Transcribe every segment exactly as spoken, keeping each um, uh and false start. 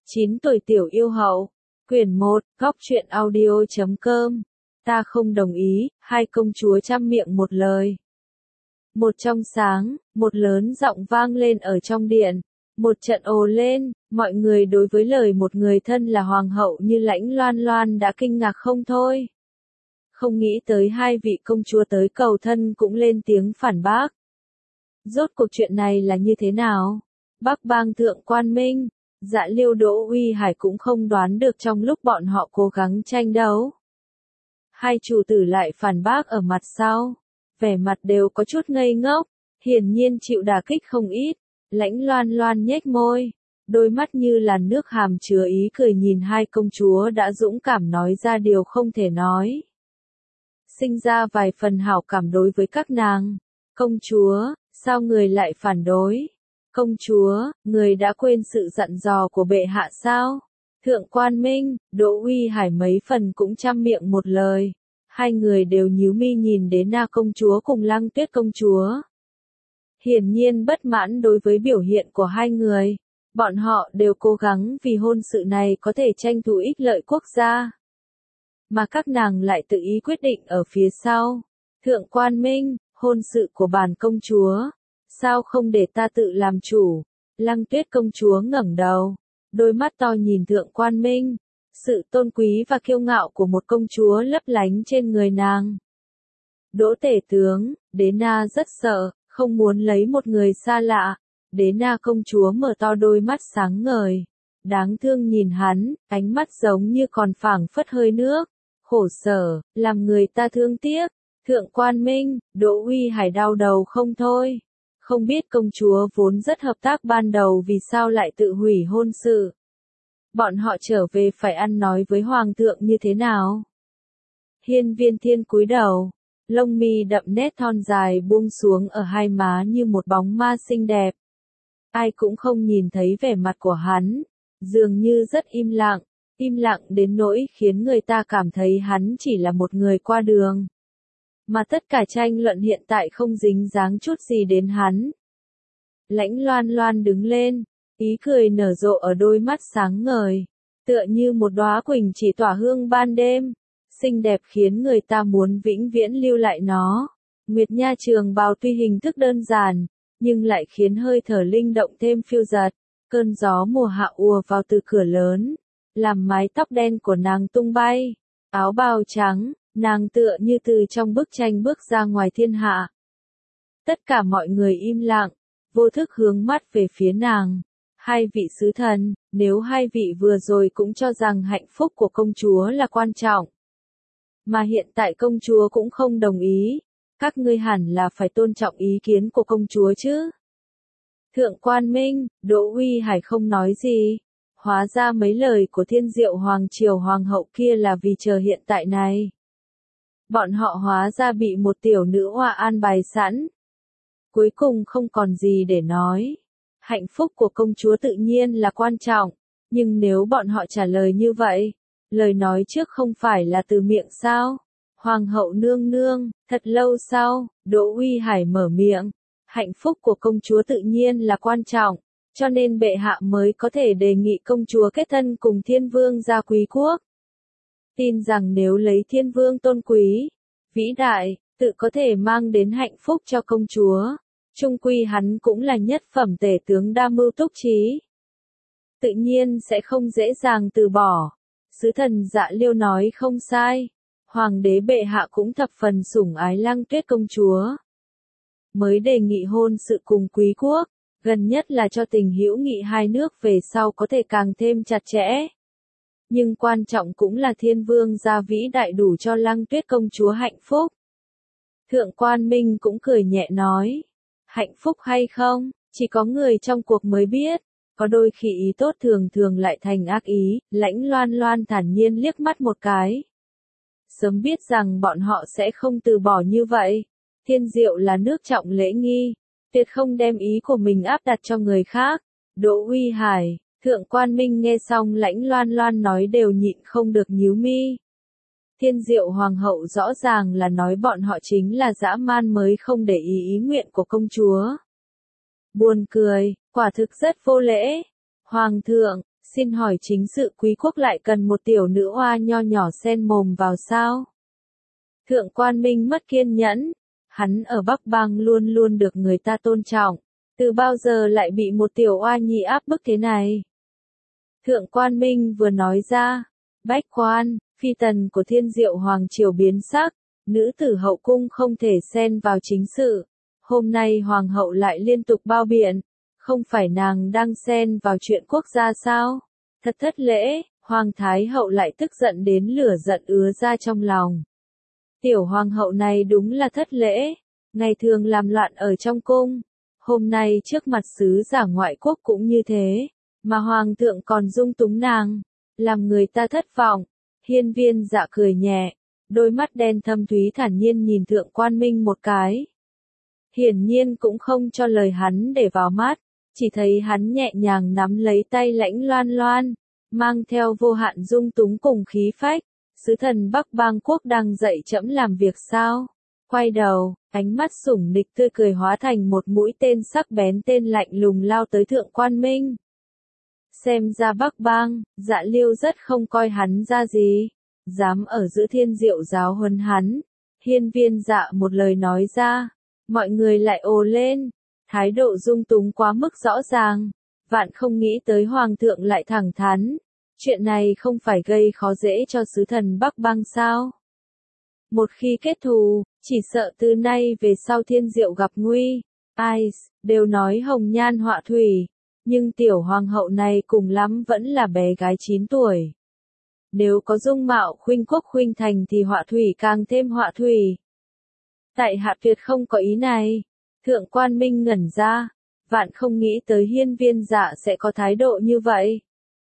chín tuổi tiểu yêu hậu. Quyển một, góc truyện audio chấm com. Ta không đồng ý, hai công chúa trăm miệng một lời. Một trong sáng, một lớn giọng vang lên ở trong điện. Một trận ồ lên, mọi người đối với lời một người thân là hoàng hậu như Lãnh Loan Loan đã kinh ngạc không thôi. Không nghĩ tới hai vị công chúa tới cầu thân cũng lên tiếng phản bác. Rốt cuộc chuyện này là như thế nào? Bắc Bang Thượng Quan Minh, Dạ Liêu Đỗ Uy Hải cũng không đoán được trong lúc bọn họ cố gắng tranh đấu. Hai chủ tử lại phản bác ở mặt sau, vẻ mặt đều có chút ngây ngốc, hiển nhiên chịu đả kích không ít. Lãnh Loan Loan nhếch môi, đôi mắt như làn nước hàm chứa ý cười nhìn hai công chúa đã dũng cảm nói ra điều không thể nói. Sinh ra vài phần hảo cảm đối với các nàng. Công chúa, sao người lại phản đối? Công chúa, người đã quên sự dặn dò của bệ hạ sao? Thượng Quan Minh, Đỗ Uy Hải mấy phần cũng trăm miệng một lời. Hai người đều nhíu mi nhìn đến Na công chúa cùng Lăng Tuyết công chúa. Hiển nhiên bất mãn đối với biểu hiện của hai người. Bọn họ đều cố gắng vì hôn sự này có thể tranh thủ ích lợi quốc gia. Mà các nàng lại tự ý quyết định ở phía sau. Thượng Quan Minh, hôn sự của bản công chúa. Sao không để ta tự làm chủ? Lăng Tuyết công chúa ngẩng đầu, đôi mắt to nhìn Thượng Quan Minh. Sự tôn quý và kiêu ngạo của một công chúa lấp lánh trên người nàng. Đỗ tể tướng, Đế Na rất sợ, không muốn lấy một người xa lạ. Đế Na công chúa mở to đôi mắt sáng ngời. Đáng thương nhìn hắn, ánh mắt giống như còn phảng phất hơi nước. Khổ sở, làm người ta thương tiếc. Thượng Quan Minh, Đỗ Uy Hải đau đầu không thôi. Không biết công chúa vốn rất hợp tác ban đầu vì sao lại tự hủy hôn sự. Bọn họ trở về phải ăn nói với hoàng thượng như thế nào? Hiên Viên Thiên cúi đầu, lông mi đậm nét thon dài buông xuống ở hai má như một bóng ma xinh đẹp. Ai cũng không nhìn thấy vẻ mặt của hắn, dường như rất im lặng, im lặng đến nỗi khiến người ta cảm thấy hắn chỉ là một người qua đường. Mà tất cả tranh luận hiện tại không dính dáng chút gì đến hắn. Lãnh Loan Loan đứng lên, ý cười nở rộ ở đôi mắt sáng ngời, tựa như một đóa quỳnh chỉ tỏa hương ban đêm, xinh đẹp khiến người ta muốn vĩnh viễn lưu lại nó. Nguyệt Nha trường bào tuy hình thức đơn giản, nhưng lại khiến hơi thở linh động thêm phiêu dật. Cơn gió mùa hạ ùa vào từ cửa lớn, làm mái tóc đen của nàng tung bay, áo bào trắng. Nàng tựa như từ trong bức tranh bước ra ngoài thiên hạ. Tất cả mọi người im lặng, vô thức hướng mắt về phía nàng. Hai vị sứ thần, nếu hai vị vừa rồi cũng cho rằng hạnh phúc của công chúa là quan trọng, mà hiện tại công chúa cũng không đồng ý, các ngươi hẳn là phải tôn trọng ý kiến của công chúa chứ. Thượng Quan Minh, Đỗ Uy Hải không nói gì. Hóa ra mấy lời của Thiên Diệu Hoàng Triều Hoàng hậu kia là vì chờ hiện tại này. Bọn họ hóa ra bị một tiểu nữ hoa an bài sẵn. Cuối cùng không còn gì để nói. Hạnh phúc của công chúa tự nhiên là quan trọng, nhưng nếu bọn họ trả lời như vậy, lời nói trước không phải là từ miệng sao? Hoàng hậu nương nương, thật lâu sau, Đỗ Uy Hải mở miệng. Hạnh phúc của công chúa tự nhiên là quan trọng, cho nên bệ hạ mới có thể đề nghị công chúa kết thân cùng thiên vương gia quý quốc. Tin rằng nếu lấy thiên vương tôn quý, vĩ đại, tự có thể mang đến hạnh phúc cho công chúa. Chung quy hắn cũng là nhất phẩm tể tướng đa mưu túc trí. Tự nhiên sẽ không dễ dàng từ bỏ. Sứ thần Dạ Liêu nói không sai. Hoàng đế bệ hạ cũng thập phần sủng ái Lăng Tuyết công chúa. Mới đề nghị hôn sự cùng quý quốc, gần nhất là cho tình hữu nghị hai nước về sau có thể càng thêm chặt chẽ. Nhưng quan trọng cũng là thiên vương gia vĩ đại đủ cho Lăng Tuyết công chúa hạnh phúc. Thượng Quan Minh cũng cười nhẹ nói. Hạnh phúc hay không, chỉ có người trong cuộc mới biết. Có đôi khi ý tốt thường thường lại thành ác ý. Lãnh Loan Loan thản nhiên liếc mắt một cái. Sớm biết rằng bọn họ sẽ không từ bỏ như vậy. Thiên Diệu là nước trọng lễ nghi, tuyệt không đem ý của mình áp đặt cho người khác. Đỗ Uy Hải, Thượng Quan Minh nghe xong Lãnh Loan Loan nói đều nhịn không được nhíu mi. Thiên Diệu Hoàng hậu rõ ràng là nói bọn họ chính là dã man mới không để ý ý nguyện của công chúa. Buồn cười, quả thực rất vô lễ. Hoàng thượng, xin hỏi chính sự quý quốc lại cần một tiểu nữ oa nho nhỏ xen mồm vào sao? Thượng quan Minh mất kiên nhẫn, hắn ở Bắc Bang luôn luôn được người ta tôn trọng, từ bao giờ lại bị một tiểu oa nhi áp bức thế này? Thượng quan Minh vừa nói ra, bách quan, phi tần của Thiên Diệu Hoàng triều biến sắc, nữ tử hậu cung không thể xen vào chính sự. Hôm nay hoàng hậu lại liên tục bao biện, không phải nàng đang xen vào chuyện quốc gia sao? Thật thất lễ, hoàng thái hậu lại tức giận đến lửa giận ứa ra trong lòng. Tiểu hoàng hậu này đúng là thất lễ, ngày thường làm loạn ở trong cung, hôm nay trước mặt sứ giả ngoại quốc cũng như thế, mà hoàng thượng còn dung túng nàng, làm người ta thất vọng. Hiên Viên Dạ cười nhẹ, đôi mắt đen thâm thúy thản nhiên nhìn Thượng quan Minh một cái. Hiển nhiên cũng không cho lời hắn để vào mắt, chỉ thấy hắn nhẹ nhàng nắm lấy tay Lãnh Loan Loan, mang theo vô hạn dung túng cùng khí phách. Sứ thần Bắc Bang quốc đang dạy trẫm làm việc sao? Quay đầu, ánh mắt sủng nịch tươi cười hóa thành một mũi tên sắc bén tên lạnh lùng lao tới Thượng quan Minh. Xem ra Bắc Bang, Dạ Liêu rất không coi hắn ra gì, dám ở giữa Thiên Diệu giáo huấn hắn. Hiên Viên Dạ một lời nói ra, mọi người lại ồ lên, thái độ dung túng quá mức rõ ràng, vạn không nghĩ tới hoàng thượng lại thẳng thắn. Chuyện này không phải gây khó dễ cho sứ thần Bắc Bang sao? Một khi kết thù, chỉ sợ từ nay về sau Thiên Diệu gặp nguy. Ai, đều nói hồng nhan họa thủy, nhưng tiểu hoàng hậu này cùng lắm vẫn là bé gái chín tuổi. Nếu có dung mạo khuynh quốc khuynh thành thì họa thủy càng thêm họa thủy. Tại hạ tuyệt không có ý này. Thượng quan Minh ngẩn ra, vạn không nghĩ tới Hiên Viên Dạ sẽ có thái độ như vậy.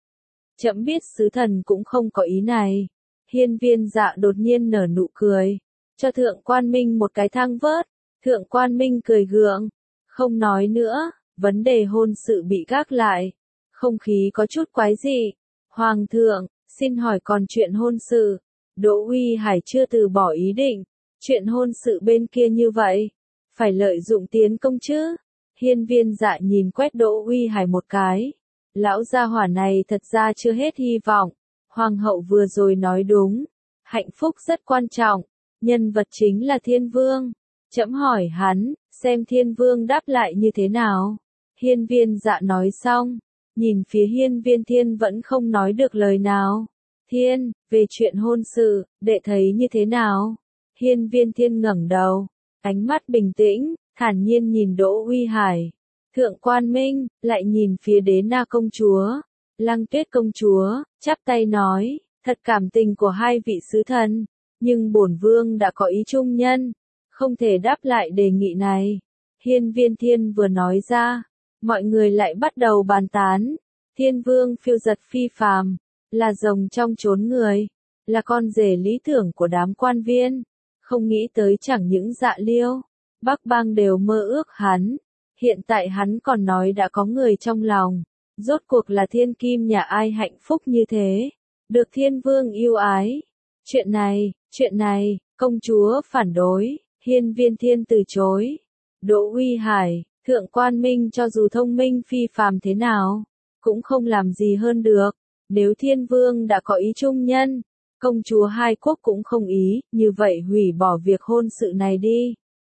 Trẫm biết sứ thần cũng không có ý này. Hiên Viên Dạ đột nhiên nở nụ cười, cho Thượng quan Minh một cái thang vớt. Thượng quan Minh cười gượng, không nói nữa, vấn đề hôn sự bị gác lại. Không khí có chút quái dị. Hoàng thượng, xin hỏi còn chuyện hôn sự. Đỗ Uy Hải chưa từ bỏ ý định. Chuyện hôn sự bên kia như vậy, phải lợi dụng tiến công chứ. Hiên Viên Dạ nhìn quét Đỗ Uy Hải một cái. Lão gia hỏa này thật ra chưa hết hy vọng. Hoàng hậu vừa rồi nói đúng. Hạnh phúc rất quan trọng. Nhân vật chính là Thiên Vương. Trẫm hỏi hắn, xem Thiên Vương đáp lại như thế nào. Hiên Viên Dạ nói xong, nhìn phía Hiên Viên Thiên vẫn không nói được lời nào. Thiên, về chuyện hôn sự, đệ thấy như thế nào? Hiên Viên Thiên ngẩng đầu, ánh mắt bình tĩnh, thản nhiên nhìn Đỗ Uy Hải. Thượng quan Minh, lại nhìn phía Đế Na công chúa, Lăng Tuyết công chúa, chắp tay nói, thật cảm tình của hai vị sứ thần, nhưng bổn vương đã có ý trung nhân, không thể đáp lại đề nghị này. Hiên Viên Thiên vừa nói ra, mọi người lại bắt đầu bàn tán. Thiên Vương phiêu giật phi phàm, là rồng trong chốn người, là con rể lý tưởng của đám quan viên. Không nghĩ tới chẳng những Dạ Liêu, Bắc Bang đều mơ ước hắn. Hiện tại hắn còn nói đã có người trong lòng. Rốt cuộc là thiên kim nhà ai hạnh phúc như thế, được Thiên Vương yêu ái. Chuyện này, chuyện này, công chúa phản đối. Hiên Viên Thiên từ chối. Đỗ Uy Hải, Thượng quan Minh cho dù thông minh phi phàm thế nào, cũng không làm gì hơn được. Nếu Thiên Vương đã có ý trung nhân, công chúa hai quốc cũng không ý, như vậy hủy bỏ việc hôn sự này đi.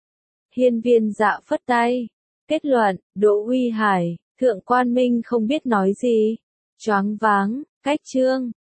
Hiên Viên Dạ phất tay. Kết luận, Đỗ Uy Hải, Thượng quan Minh không biết nói gì. Choáng váng, cách chương.